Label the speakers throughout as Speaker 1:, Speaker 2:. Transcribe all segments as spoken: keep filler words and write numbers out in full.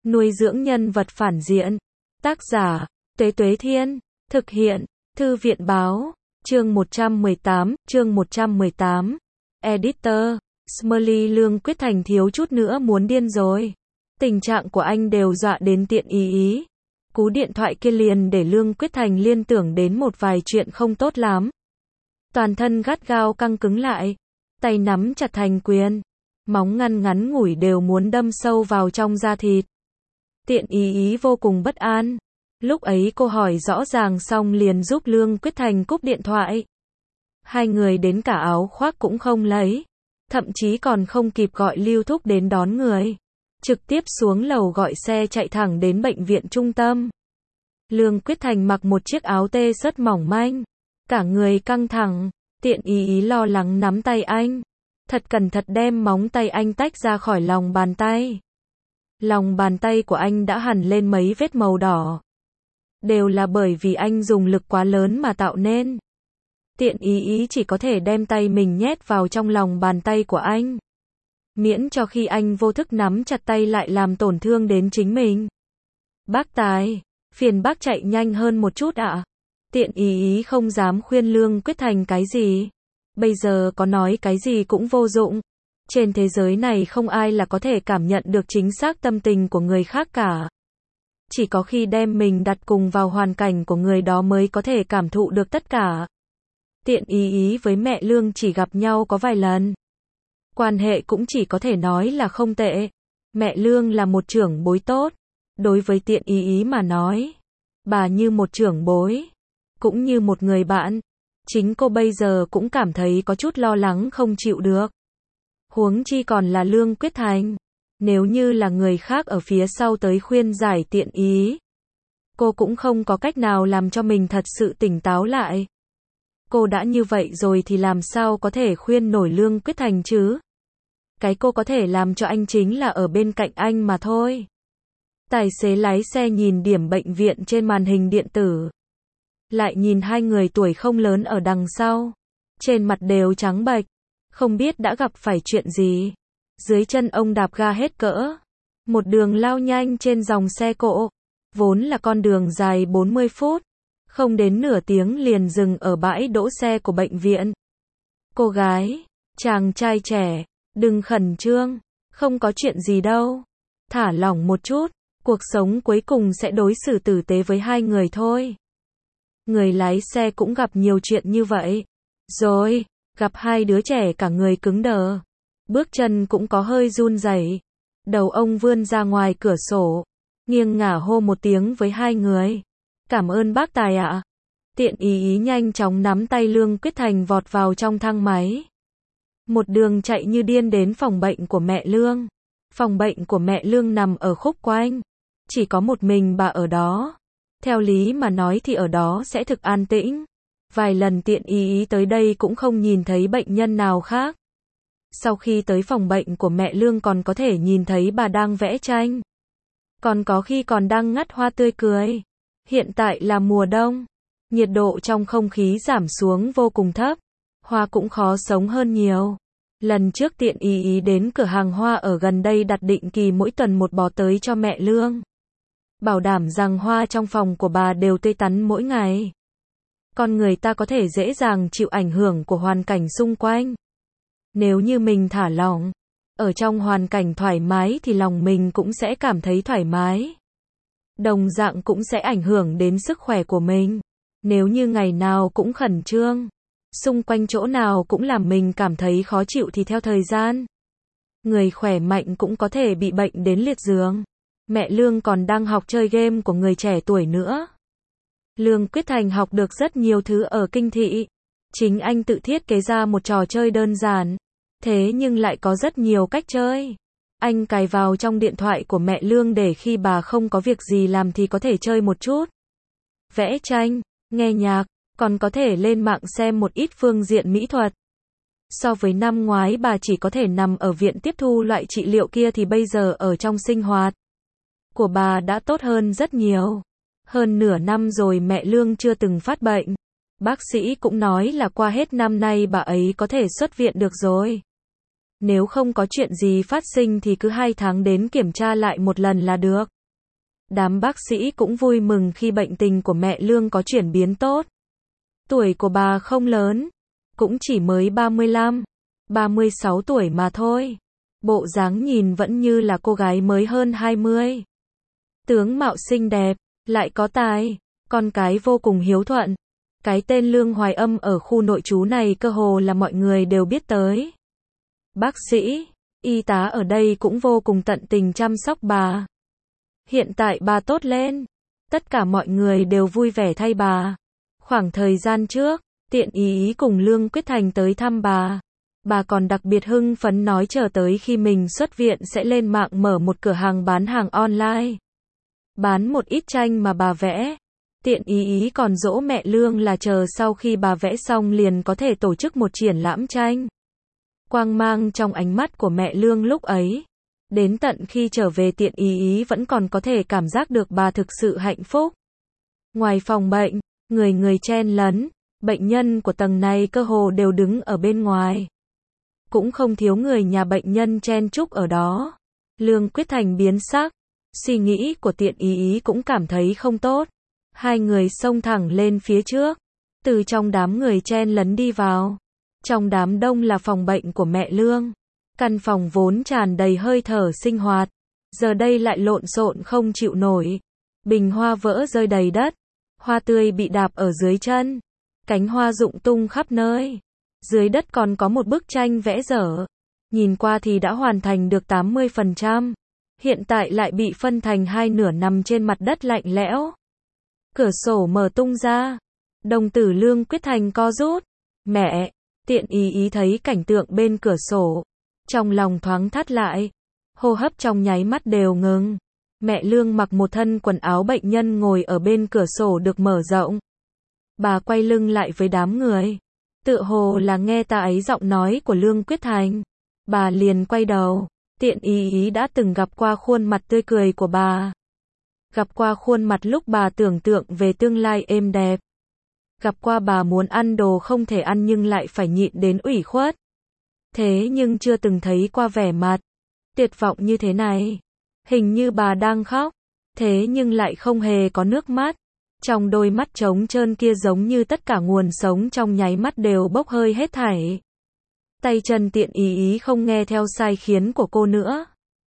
Speaker 1: Nuôi dưỡng nhân vật phản diện. Tác giả, Tuế Tuế Thiên. Thực hiện, Thư viện Báo. Chương một trăm mười tám, chương một trăm mười tám. Editor, Smiley Lương Quyết Thành thiếu chút nữa muốn điên rồi. Tình trạng của anh đều dọa đến tiện ý ý. Cú điện thoại kia liền để Lương Quyết Thành liên tưởng đến một vài chuyện không tốt lắm. Toàn thân gắt gao căng cứng lại, tay nắm chặt thành quyền, móng ngăn ngắn ngủi đều muốn đâm sâu vào trong da thịt. Tiện ý ý vô cùng bất an. Lúc ấy cô hỏi rõ ràng xong liền giúp Lương Quyết Thành cúp điện thoại. Hai người đến cả áo khoác cũng không lấy, thậm chí còn không kịp gọi Lưu Thúc đến đón người. Trực tiếp xuống lầu gọi xe chạy thẳng đến bệnh viện trung tâm. Lương Quyết Thành mặc một chiếc áo tê rất mỏng manh, cả người căng thẳng, tiện ý ý lo lắng nắm tay anh. Thật cẩn thận đem móng tay anh tách ra khỏi lòng bàn tay. Lòng bàn tay của anh đã hằn lên mấy vết màu đỏ. Đều là bởi vì anh dùng lực quá lớn mà tạo nên. Tiện ý ý chỉ có thể đem tay mình nhét vào trong lòng bàn tay của anh. Miễn cho khi anh vô thức nắm chặt tay lại làm tổn thương đến chính mình. Bác Tài, phiền bác chạy nhanh hơn một chút ạ. Tiện ý ý không dám khuyên Lương Quyết Thành cái gì. Bây giờ có nói cái gì cũng vô dụng. Trên thế giới này không ai là có thể cảm nhận được chính xác tâm tình của người khác cả. Chỉ có khi đem mình đặt cùng vào hoàn cảnh của người đó mới có thể cảm thụ được tất cả. Tiện ý ý với mẹ Lương chỉ gặp nhau có vài lần. Quan hệ cũng chỉ có thể nói là không tệ. Mẹ Lương là một trưởng bối tốt. Đối với tiện ý ý mà nói, bà như một trưởng bối, cũng như một người bạn. Chính cô bây giờ cũng cảm thấy có chút lo lắng không chịu được. Huống chi còn là Lương Quyết Thành. Nếu như là người khác ở phía sau tới khuyên giải tiện ý, cô cũng không có cách nào làm cho mình thật sự tỉnh táo lại. Cô đã như vậy rồi thì làm sao có thể khuyên nổi Lương Quyết Thành chứ? Cái cô có thể làm cho anh chính là ở bên cạnh anh mà thôi. Tài xế lái xe nhìn điểm bệnh viện trên màn hình điện tử. Lại nhìn hai người tuổi không lớn ở đằng sau. Trên mặt đều trắng bệch. Không biết đã gặp phải chuyện gì. Dưới chân ông đạp ga hết cỡ. Một đường lao nhanh trên dòng xe cộ. Vốn là con đường dài bốn mươi phút. Không đến nửa tiếng liền dừng ở bãi đỗ xe của bệnh viện. Cô gái, chàng trai trẻ, đừng khẩn trương. Không có chuyện gì đâu. Thả lỏng một chút. Cuộc sống cuối cùng sẽ đối xử tử tế với hai người thôi. Người lái xe cũng gặp nhiều chuyện như vậy. Rồi, gặp hai đứa trẻ cả người cứng đờ. Bước chân cũng có hơi run rẩy. Đầu ông vươn ra ngoài cửa sổ. Nghiêng ngả hô một tiếng với hai người. Cảm ơn bác Tài ạ. Tiện ý ý nhanh chóng nắm tay Lương Quyết Thành vọt vào trong thang máy. Một đường chạy như điên đến phòng bệnh của mẹ Lương. Phòng bệnh của mẹ Lương nằm ở khúc quanh. Chỉ có một mình bà ở đó. Theo lý mà nói thì ở đó sẽ thực an tĩnh. Vài lần tiện ý ý tới đây cũng không nhìn thấy bệnh nhân nào khác. Sau khi tới phòng bệnh của mẹ Lương còn có thể nhìn thấy bà đang vẽ tranh. Còn có khi còn đang ngắt hoa tươi cười. Hiện tại là mùa đông. Nhiệt độ trong không khí giảm xuống vô cùng thấp. Hoa cũng khó sống hơn nhiều. Lần trước tiện ý ý đến cửa hàng hoa ở gần đây đặt định kỳ mỗi tuần một bó tới cho mẹ Lương. Bảo đảm rằng hoa trong phòng của bà đều tươi tắn mỗi ngày. Con người ta có thể dễ dàng chịu ảnh hưởng của hoàn cảnh xung quanh. Nếu như mình thả lỏng, ở trong hoàn cảnh thoải mái thì lòng mình cũng sẽ cảm thấy thoải mái. Đồng dạng cũng sẽ ảnh hưởng đến sức khỏe của mình. Nếu như ngày nào cũng khẩn trương, xung quanh chỗ nào cũng làm mình cảm thấy khó chịu thì theo thời gian, người khỏe mạnh cũng có thể bị bệnh đến liệt giường. Mẹ Lương còn đang học chơi game của người trẻ tuổi nữa. Lương Quyết Thành học được rất nhiều thứ ở kinh thị. Chính anh tự thiết kế ra một trò chơi đơn giản. Thế nhưng lại có rất nhiều cách chơi. Anh cài vào trong điện thoại của mẹ Lương để khi bà không có việc gì làm thì có thể chơi một chút. Vẽ tranh, nghe nhạc, còn có thể lên mạng xem một ít phương diện mỹ thuật. So với năm ngoái bà chỉ có thể nằm ở viện tiếp thu loại trị liệu kia thì bây giờ ở trong sinh hoạt của bà đã tốt hơn rất nhiều. Hơn nửa năm rồi mẹ Lương chưa từng phát bệnh. Bác sĩ cũng nói là qua hết năm nay bà ấy có thể xuất viện được rồi. Nếu không có chuyện gì phát sinh thì cứ hai tháng đến kiểm tra lại một lần là được. Đám bác sĩ cũng vui mừng khi bệnh tình của mẹ Lương có chuyển biến tốt. Tuổi của bà không lớn, cũng chỉ mới ba mươi lăm, ba mươi sáu tuổi mà thôi. Bộ dáng nhìn vẫn như là cô gái mới hơn hai mươi. Tướng mạo xinh đẹp, lại có tài, con cái vô cùng hiếu thuận. Cái tên Lương Hoài Âm ở khu nội trú này cơ hồ là mọi người đều biết tới. Bác sĩ, y tá ở đây cũng vô cùng tận tình chăm sóc bà. Hiện tại bà tốt lên, tất cả mọi người đều vui vẻ thay bà. Khoảng thời gian trước, Tiện Ý Ý cùng Lương Quyết Thành tới thăm bà. Bà còn đặc biệt hưng phấn nói chờ tới khi mình xuất viện sẽ lên mạng mở một cửa hàng bán hàng online. Bán một ít tranh mà bà vẽ. Tiện Ý Ý còn dỗ mẹ Lương là chờ sau khi bà vẽ xong liền có thể tổ chức một triển lãm tranh. Quang mang trong ánh mắt của mẹ Lương lúc ấy. Đến tận khi trở về Tiện Ý Ý vẫn còn có thể cảm giác được bà thực sự hạnh phúc. Ngoài phòng bệnh, người người chen lấn, bệnh nhân của tầng này cơ hồ đều đứng ở bên ngoài. Cũng không thiếu người nhà bệnh nhân chen chúc ở đó. Lương Quyết Thành biến sắc, suy nghĩ của Tiện Ý Ý cũng cảm thấy không tốt. Hai người xông thẳng lên phía trước, từ trong đám người chen lấn đi vào. Trong đám đông là phòng bệnh của mẹ Lương. Căn phòng vốn tràn đầy hơi thở sinh hoạt, giờ đây lại lộn xộn không chịu nổi. Bình hoa vỡ rơi đầy đất, hoa tươi bị đạp ở dưới chân, cánh hoa rụng tung khắp nơi. Dưới đất còn có một bức tranh vẽ dở, nhìn qua thì đã hoàn thành được tám mươi phần trăm, hiện tại lại bị phân thành hai nửa nằm trên mặt đất lạnh lẽo. Cửa sổ mở tung ra, đồng tử Lương Quyết Thành co rút. Mẹ, Tiện Ý Ý thấy cảnh tượng bên cửa sổ, trong lòng thoáng thắt lại, hô hấp trong nháy mắt đều ngừng. Mẹ Lương mặc một thân quần áo bệnh nhân ngồi ở bên cửa sổ được mở rộng. Bà quay lưng lại với đám người, tựa hồ là nghe ta ấy giọng nói của Lương Quyết Thành. Bà liền quay đầu, Tiện Ý Ý đã từng gặp qua khuôn mặt tươi cười của bà. Gặp qua khuôn mặt lúc bà tưởng tượng về tương lai êm đẹp. Gặp qua bà muốn ăn đồ không thể ăn nhưng lại phải nhịn đến ủy khuất. Thế nhưng chưa từng thấy qua vẻ mặt tuyệt vọng như thế này. Hình như bà đang khóc, thế nhưng lại không hề có nước mắt. Trong đôi mắt trống trơn kia giống như tất cả nguồn sống trong nháy mắt đều bốc hơi hết thảy. Tay chân Tiện Ý Ý không nghe theo sai khiến của cô nữa.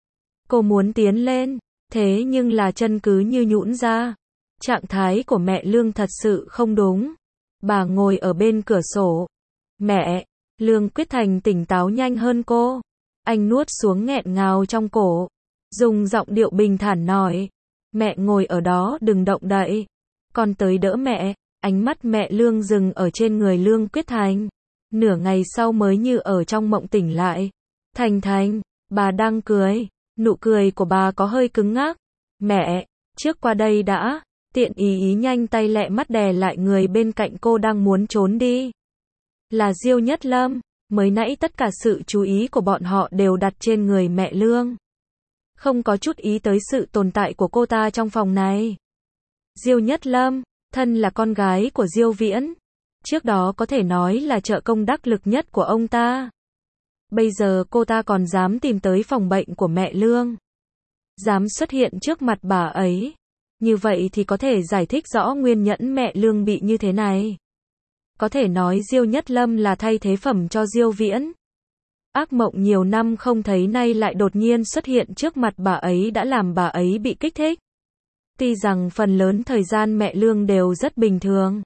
Speaker 1: Cô muốn tiến lên, thế nhưng là chân cứ như nhũn ra. Trạng thái của mẹ Lương thật sự không đúng. Bà ngồi ở bên cửa sổ. Mẹ, Lương Quyết Thành tỉnh táo nhanh hơn cô. Anh nuốt xuống nghẹn ngào trong cổ, dùng giọng điệu bình thản nói. Mẹ ngồi ở đó đừng động đậy. Con tới đỡ mẹ. Ánh mắt mẹ Lương dừng ở trên người Lương Quyết Thành. Nửa ngày sau mới như ở trong mộng tỉnh lại. Thành Thành, bà đang cười. Nụ cười của bà có hơi cứng ngắc. Mẹ, trước qua đây đã. Tiện Ý Ý nhanh tay lẹ mắt đè lại người bên cạnh cô đang muốn trốn đi. Là Diêu Nhất Lâm. Mới nãy tất cả sự chú ý của bọn họ đều đặt trên người mẹ Lương. Không có chút ý tới sự tồn tại của cô ta trong phòng này. Diêu Nhất Lâm, thân là con gái của Diêu Viễn. Trước đó có thể nói là trợ công đắc lực nhất của ông ta. Bây giờ cô ta còn dám tìm tới phòng bệnh của mẹ Lương. Dám xuất hiện trước mặt bà ấy. Như vậy thì có thể giải thích rõ nguyên nhẫn mẹ Lương bị như thế này. Có thể nói Diêu Nhất Lâm là thay thế phẩm cho Diêu Viễn. Ác mộng nhiều năm không thấy nay lại đột nhiên xuất hiện trước mặt bà ấy đã làm bà ấy bị kích thích. Tuy rằng phần lớn thời gian mẹ Lương đều rất bình thường.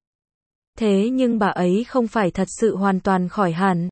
Speaker 1: Thế nhưng bà ấy không phải thật sự hoàn toàn khỏi hẳn.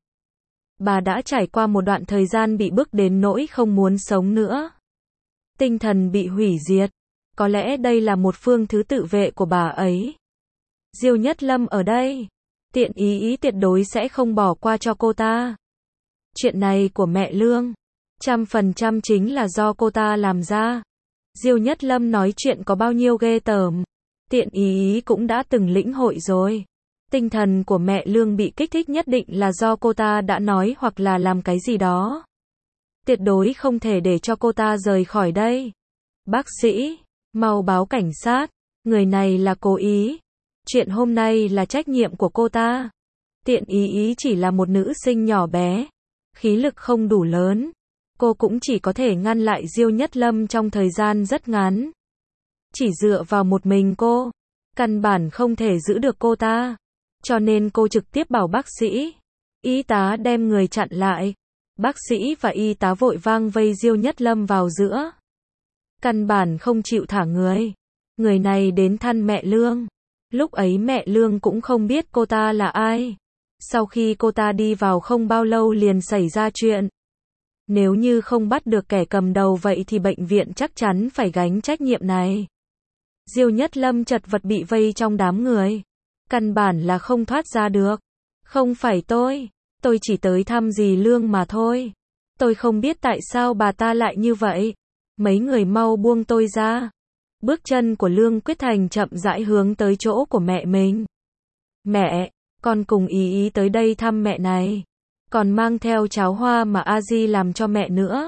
Speaker 1: Bà đã trải qua một đoạn thời gian bị bức đến nỗi không muốn sống nữa. Tinh thần bị hủy diệt. Có lẽ đây là một phương thứ tự vệ của bà ấy. Diêu Nhất Lâm ở đây. Tiện Ý Ý tuyệt đối sẽ không bỏ qua cho cô ta. Chuyện này của mẹ Lương, trăm phần trăm chính là do cô ta làm ra. Diêu Nhất Lâm nói chuyện có bao nhiêu ghê tởm. Tiện Ý Ý cũng đã từng lĩnh hội rồi. Tinh thần của mẹ Lương bị kích thích nhất định là do cô ta đã nói hoặc là làm cái gì đó. Tuyệt đối không thể để cho cô ta rời khỏi đây. Bác sĩ, mau báo cảnh sát. Người này là cố ý. Chuyện hôm nay là trách nhiệm của cô ta. Tiện Ý Ý chỉ là một nữ sinh nhỏ bé. Khí lực không đủ lớn. Cô cũng chỉ có thể ngăn lại Diêu Nhất Lâm trong thời gian rất ngắn. Chỉ dựa vào một mình cô, căn bản không thể giữ được cô ta. Cho nên cô trực tiếp bảo bác sĩ. Y tá đem người chặn lại. Bác sĩ và y tá vội vang vây Diêu Nhất Lâm vào giữa. Căn bản không chịu thả người. Người này đến thăm mẹ Lương. Lúc ấy mẹ Lương cũng không biết cô ta là ai. Sau khi cô ta đi vào không bao lâu liền xảy ra chuyện. Nếu như không bắt được kẻ cầm đầu vậy thì bệnh viện chắc chắn phải gánh trách nhiệm này. Diêu Nhất Lâm chật vật bị vây trong đám người. Căn bản là không thoát ra được. Không phải tôi. Tôi chỉ tới thăm dì Lương mà thôi. Tôi không biết tại sao bà ta lại như vậy. Mấy người mau buông tôi ra. Bước chân của Lương Quyết Thành chậm rãi hướng tới chỗ của mẹ mình. Mẹ, con cùng ý ý tới đây thăm mẹ này. Còn mang theo cháo hoa mà A Di làm cho mẹ nữa.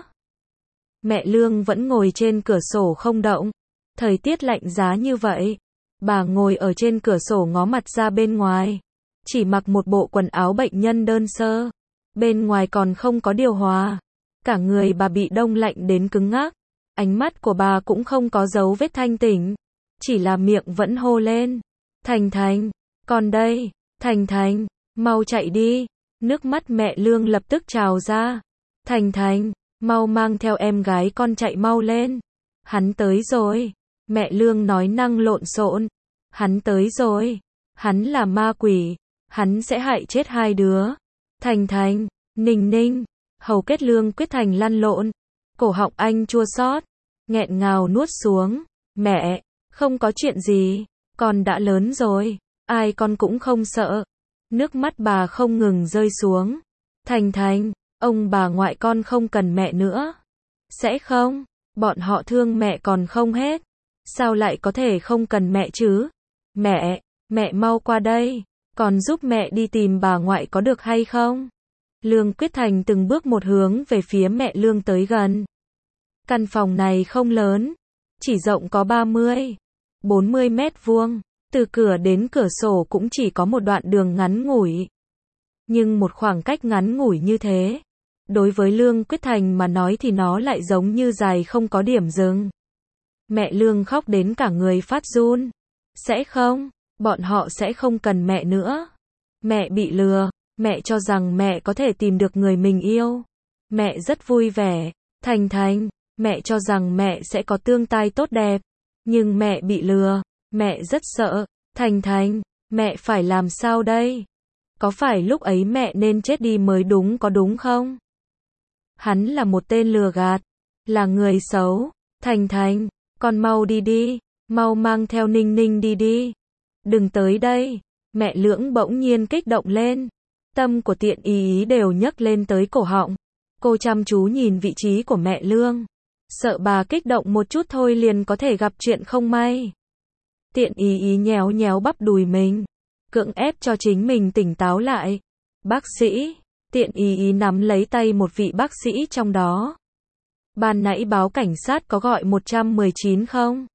Speaker 1: Mẹ Lương vẫn ngồi trên cửa sổ không động. Thời tiết lạnh giá như vậy. Bà ngồi ở trên cửa sổ ngó mặt ra bên ngoài. Chỉ mặc một bộ quần áo bệnh nhân đơn sơ. Bên ngoài còn không có điều hòa. Cả người bà bị đông lạnh đến cứng ngắc. Ánh mắt của bà cũng không có dấu vết thanh tỉnh. Chỉ là miệng vẫn hô lên. Thành Thành, con đây. Thành Thành, mau chạy đi. Nước mắt mẹ Lương lập tức trào ra. Thành Thành, mau mang theo em gái con chạy mau lên. Hắn tới rồi. Mẹ Lương nói năng lộn xộn. Hắn tới rồi. Hắn là ma quỷ. Hắn sẽ hại chết hai đứa. Thành Thành, Ninh Ninh. Hầu kết Lương Quyết Thành lăn lộn. Cổ họng anh chua xót, nghẹn ngào nuốt xuống. Mẹ, không có chuyện gì. Con đã lớn rồi. Ai con cũng không sợ. Nước mắt bà không ngừng rơi xuống. Thành Thành, ông bà ngoại con không cần mẹ nữa. Sẽ không? Bọn họ thương mẹ còn không hết. Sao lại có thể không cần mẹ chứ? Mẹ, mẹ mau qua đây. Còn giúp mẹ đi tìm bà ngoại có được hay không? Lương Quyết Thành từng bước một hướng về phía mẹ Lương tới gần. Căn phòng này không lớn. Chỉ rộng có ba mươi, bốn mươi mét vuông. Từ cửa đến cửa sổ cũng chỉ có một đoạn đường ngắn ngủi. Nhưng một khoảng cách ngắn ngủi như thế. Đối với Lương Quyết Thành mà nói thì nó lại giống như dài không có điểm dừng. Mẹ Lương khóc đến cả người phát run. Sẽ không, bọn họ sẽ không cần mẹ nữa. Mẹ bị lừa, mẹ cho rằng mẹ có thể tìm được người mình yêu. Mẹ rất vui vẻ. Thành Thành, mẹ cho rằng mẹ sẽ có tương lai tốt đẹp. Nhưng mẹ bị lừa, mẹ rất sợ. Thành Thành, mẹ phải làm sao đây? Có phải lúc ấy mẹ nên chết đi mới đúng có đúng không? Hắn là một tên lừa gạt, là người xấu. Thành Thành, con mau đi đi, mau mang theo Ninh Ninh đi đi. Đừng tới đây. Mẹ Lưỡng bỗng nhiên kích động lên. Tâm của Tiện Ý Ý đều nhấc lên tới cổ họng. Cô chăm chú nhìn vị trí của mẹ Lương. Sợ bà kích động một chút thôi liền có thể gặp chuyện không may. Tiện Ý Ý nhéo nhéo bắp đùi mình. Cưỡng ép cho chính mình tỉnh táo lại. Bác sĩ. Tiện Ý Ý nắm lấy tay một vị bác sĩ trong đó. Ban nãy báo cảnh sát có gọi một một chín không?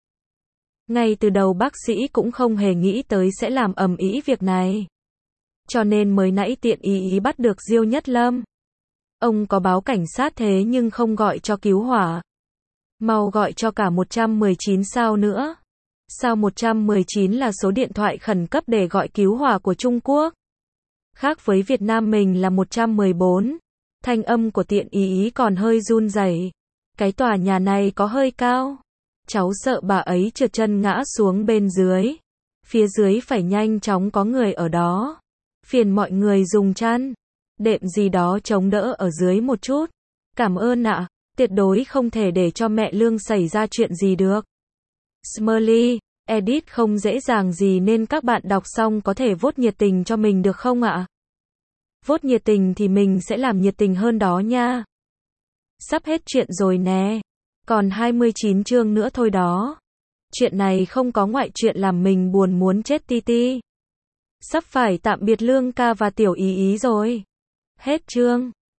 Speaker 1: Ngay từ đầu bác sĩ cũng không hề nghĩ tới sẽ làm ầm ĩ việc này. Cho nên mới nãy Tiện Ý Ý bắt được Diêu Nhất Lâm. Ông có báo cảnh sát thế nhưng không gọi cho cứu hỏa. Mau gọi cho cả một một chín sao nữa. Sao một một chín là số điện thoại khẩn cấp để gọi cứu hỏa của Trung Quốc. Khác với Việt Nam mình là một một bốn. Thanh âm của Tiện Ý Ý còn hơi run rẩy. Cái tòa nhà này có hơi cao. Cháu sợ bà ấy trượt chân ngã xuống bên dưới. Phía dưới phải nhanh chóng có người ở đó. Phiền mọi người dùng chăn, đệm gì đó chống đỡ ở dưới một chút. Cảm ơn ạ. Tuyệt đối không thể để cho mẹ Lương xảy ra chuyện gì được. Smiley, edit không dễ dàng gì nên các bạn đọc xong có thể vote nhiệt tình cho mình được không ạ? Vote nhiệt tình thì mình sẽ làm nhiệt tình hơn đó nha. Sắp hết chuyện rồi nè. Còn hai mươi chín chương nữa thôi đó. Chuyện này không có ngoại chuyện làm mình buồn muốn chết ti ti. Sắp phải tạm biệt Lương ca và Tiểu Ý Ý rồi. Hết chương.